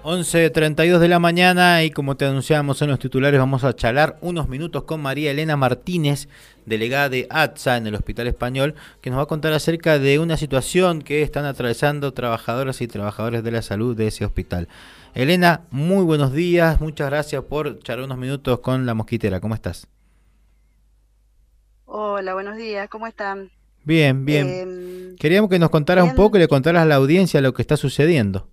11:32 de la mañana y como te anunciamos en los titulares vamos a charlar unos minutos con María Elena Martínez, delegada de ATSA en el Hospital Español, que nos va a contar acerca de una situación que están atravesando trabajadoras y trabajadores de la salud de ese hospital. Elena, muy buenos días, muchas gracias por charlar unos minutos con La Mosquitera, ¿cómo estás? Hola, buenos días, ¿cómo están? Bien, bien. Queríamos que nos contaras un poco Bien, y le contaras a la audiencia lo que está sucediendo.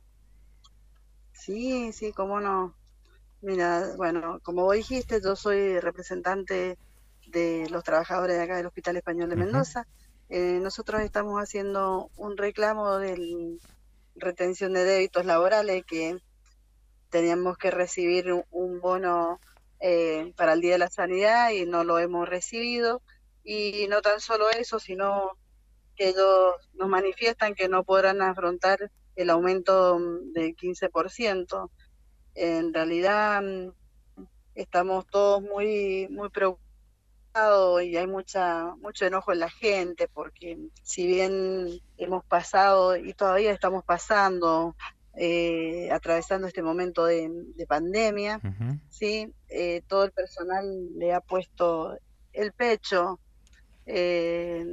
sí, sí, cómo no. Mira, bueno, como vos dijiste, yo soy representante de los trabajadores de acá del Hospital Español de Ujú. Mendoza. Nosotros estamos haciendo un reclamo de retención de débitos laborales que teníamos que recibir un bono para el Día de la Sanidad y no lo hemos recibido. Y no tan solo eso, sino que ellos nos manifiestan que no podrán afrontar el aumento del 15%. En realidad estamos todos muy preocupados y hay mucho enojo en la gente porque si bien hemos pasado y todavía estamos pasando, atravesando este momento de pandemia, Ujú. ¿sí? Todo el personal le ha puesto el pecho. eh,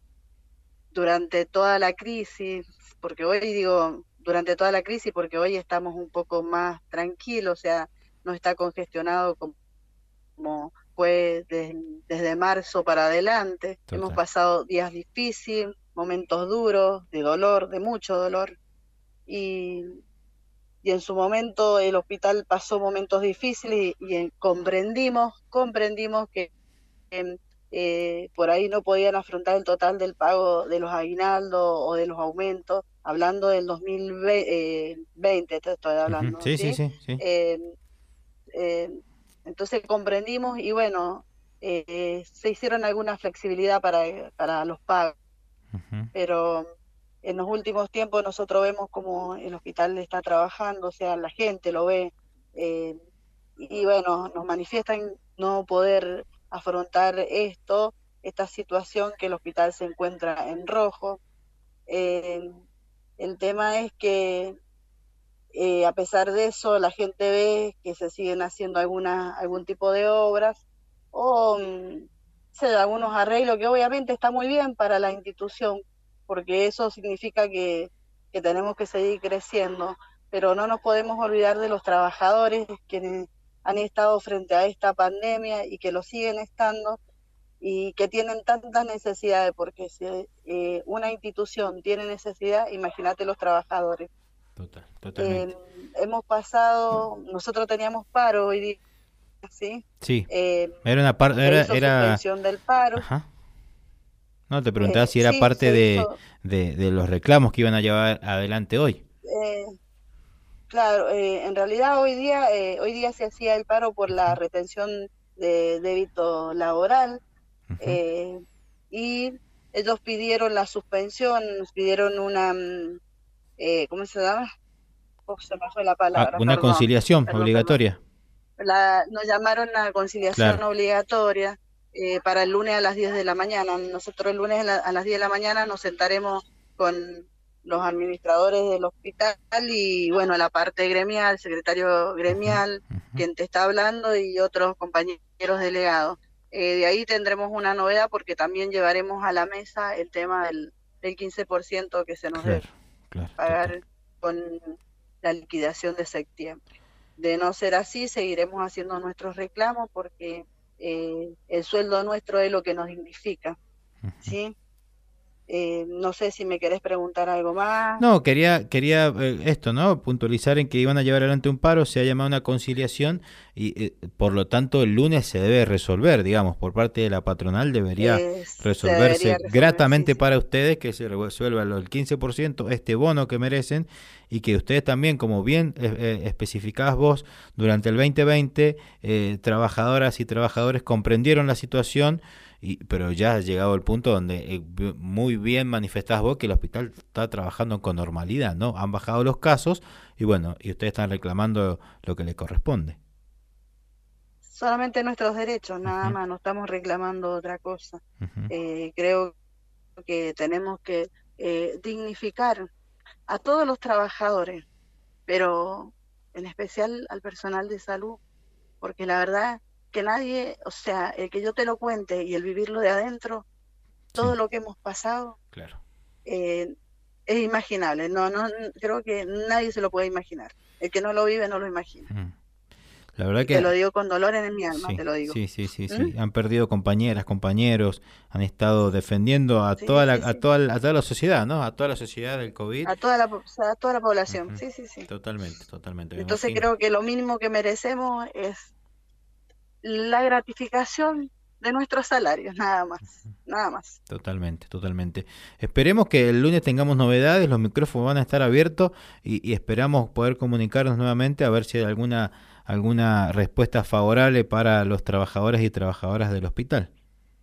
durante toda la crisis, porque hoy digo durante toda la crisis, porque hoy estamos un poco más tranquilos, o sea, no está congestionado como fue desde marzo para adelante. Hemos Total. pasado días difíciles, momentos duros, de dolor, de mucho dolor, y, y en su momento el hospital pasó momentos difíciles y comprendimos que por ahí no podían afrontar el total del pago de los aguinaldos o de los aumentos, hablando del 2020, te estoy Ujú. hablando, Sí, sí, ¿sí? sí, sí. Eh, eh, entonces comprendimos y bueno, se hicieron alguna flexibilidad para los pagos, Ujú. pero en los últimos tiempos nosotros vemos como el hospital está trabajando, o sea, la gente lo ve, eh, y bueno, nos manifiestan no poder afrontar esta situación que el hospital se encuentra en rojo. Eh, el tema es que a pesar de eso, la gente ve que se siguen haciendo algún tipo de obras o se da algunos arreglos que obviamente está muy bien para la institución, porque eso significa que tenemos que seguir creciendo, pero no nos podemos olvidar de los trabajadores que han estado frente a esta pandemia y que lo siguen estando y que tienen tantas necesidades, porque si una institución tiene necesidad, imagínate los trabajadores. Total, Eh, totalmente. hemos pasado, nosotros teníamos paro hoy día, ¿sí? Sí, Eh, era una parte, Se era, hizo era, suspensión del paro, ajá. No, te preguntaba si era sí, parte se hizo, de los reclamos que iban a llevar adelante hoy. eh, claro, en realidad hoy día se hacía el paro por la retención de débito laboral, Ujú. eh, y ellos pidieron la suspensión, pidieron ¿cómo se llama? Oh, se me fue la Ah, palabra, una perdón, conciliación perdón, perdón. obligatoria. Nos llamaron a conciliación Claro. obligatoria para el lunes a las 10 de la mañana. Nosotros el lunes a las 10 de la mañana nos sentaremos con los administradores del hospital y bueno, la parte gremial, secretario Ujú, gremial, ujú. quien te está hablando y otros compañeros delegados. De ahí tendremos una novedad porque también llevaremos a la mesa el tema del 15% que se nos debe Claro, claro, total. pagar con la liquidación de septiembre. De no ser así, seguiremos haciendo nuestros reclamos porque el sueldo nuestro es lo que nos dignifica, ¿sí? No sé si me querés preguntar algo más. No, quería esto, ¿no? Puntualizar en que iban a llevar adelante un paro, se ha llamado una conciliación y por lo tanto el lunes se debe resolver, digamos, por parte de la patronal debería Se debería resolverse resolver, sí, gratamente sí. para ustedes, que se resuelva el 15%, este bono que merecen y que ustedes también, como bien especificabas vos, durante el 2020, trabajadoras y trabajadores comprendieron la situación pero ya ha llegado el punto donde muy bien manifestás vos que el hospital está trabajando con normalidad, ¿no? Han bajado los casos y bueno, y ustedes están reclamando lo que les corresponde. Solamente nuestros derechos, nada Ujú, más, no estamos reclamando otra cosa. ujú. Creo que tenemos que dignificar a todos los trabajadores, pero en especial al personal de salud, porque la verdad que nadie, o sea, el que yo te lo cuente y el vivirlo de adentro, Sí, todo lo que hemos pasado, claro. eh, es imaginable. No, creo que nadie se lo puede imaginar. El que no lo vive no lo imagina. Mm. La verdad Y te que lo digo con dolor en mi alma, sí, te lo digo. sí, sí, sí, ¿Mm? sí. Han perdido compañeras, compañeros, han estado defendiendo a Sí, toda la, sí, sí. a toda la sociedad, ¿no? A toda la sociedad del COVID. O sea, a toda la población. Ujú. Sí, sí, sí. Totalmente, totalmente, me Entonces imagino. creo que lo mínimo que merecemos es la gratificación de nuestros salarios, nada más, nada más. Totalmente, totalmente. Esperemos que el lunes tengamos novedades, los micrófonos van a estar abiertos y esperamos poder comunicarnos nuevamente a ver si hay alguna respuesta favorable para los trabajadores y trabajadoras del hospital.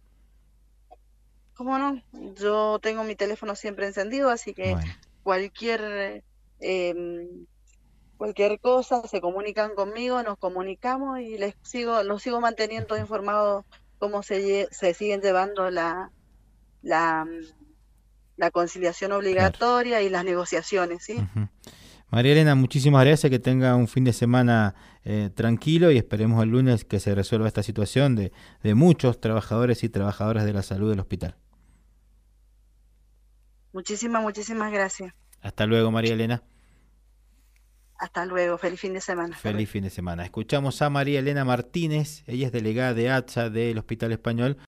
¿Cómo no? Yo tengo mi teléfono siempre encendido, así que Bueno, cualquier em, cualquier cosa se comunican conmigo, nos comunicamos y los sigo manteniendo informados cómo se siguen llevando la, mm, la conciliación claro. obligatoria y las negociaciones, ¿sí? Ujú. María Elena, muchísimas gracias, que tenga un fin de semana tranquilo y esperemos el lunes que se resuelva esta situación de muchos trabajadores y trabajadoras de la salud del hospital. Muchísimas gracias. Hasta luego, María Elena. Hasta luego. Feliz fin de semana. Hasta Feliz luego. fin de semana. Escuchamos a María Elena Martínez, ella es delegada de ATSA del Hospital Español.